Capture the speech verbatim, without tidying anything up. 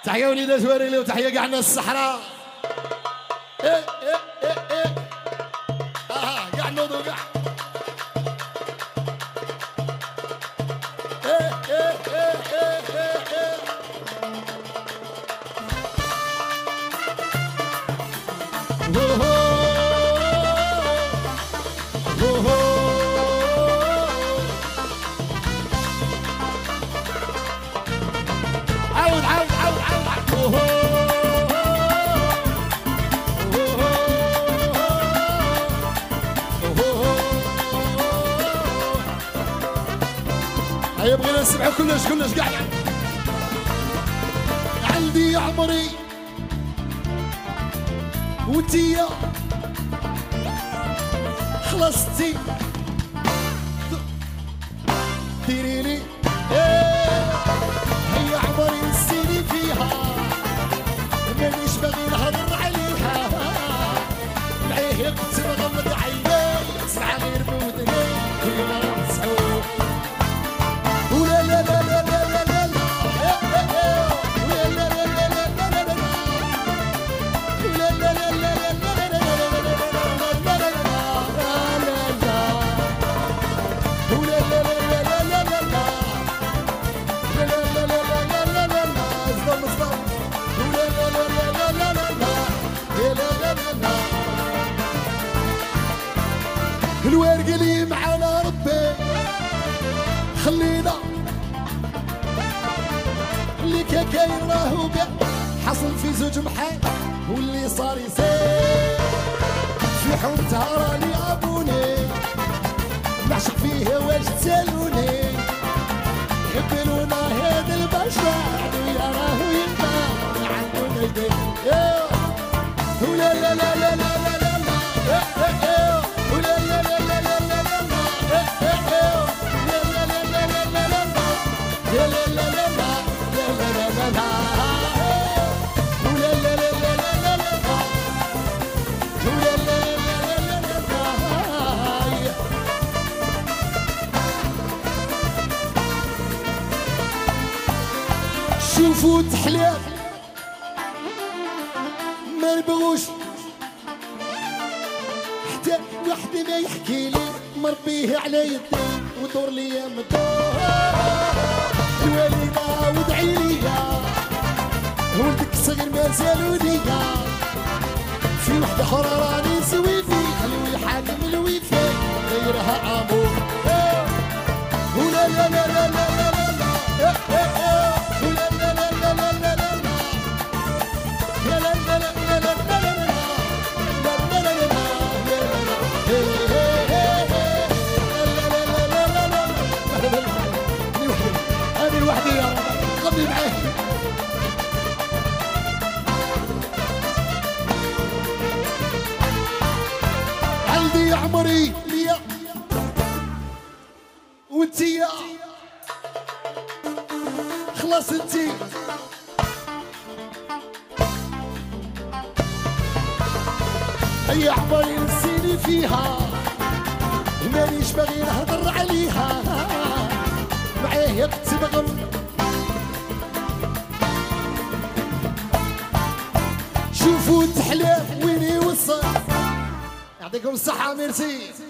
تحية وليدات واريلي وتحية كاع الناس الصحراء. ايه ايه ايه ايه اه كاع نوضو كاع ايه ايه ايه ايه ايه عاود عاود عاود عاود هيا بغينا نسمعوا كلش كلش قاعد. عندي يا عمري وانتيا خلصتي ديري لي ايه هيا عمري نسيني فيها مانيش باغي نهضر عليها معايا كنت مغمض عيني سمع غير بودني كيما نسعو ولا لا لا لا لا لا لا ولا لا لا لا لا لا لا ولا لا لا لا الورق اللي معانا ربي خلينا اللي كان كاين راهو كاع حصل في زوج محال واللي صار يصير في حومتها راني ابوني نعشق فيه واش تسالوني يقبلونا هذا البشر ويا راهو ينبع عندنا البيت ولا لا لا لا لا لا لا ولا لا لا لا لا لا لا لا لا لا شوفوا تحليل ما نبغوش حتى واحد ما يحكي لي مربيه على يدي ودور لي مدور الوالدة ودعي ليا ولدك صغير ما زالوني في وحدة أخرى راني نسوي فيه الوي حاكم الويفي غيرها عمور ولا لا لا لا لا لا لا ولا لا لا لا لا لا لا لا لا لا لا لا لا أنا وحدي يا رب قبلي معاك عندي يا عمري ليا وانتيا خلاص انتي يا عمري نسيني فيها مانيش باغي نهضر عليها معايا كنت بغم شوفوا التحليل وين يوصل يعطيكم الصحة ميرسي.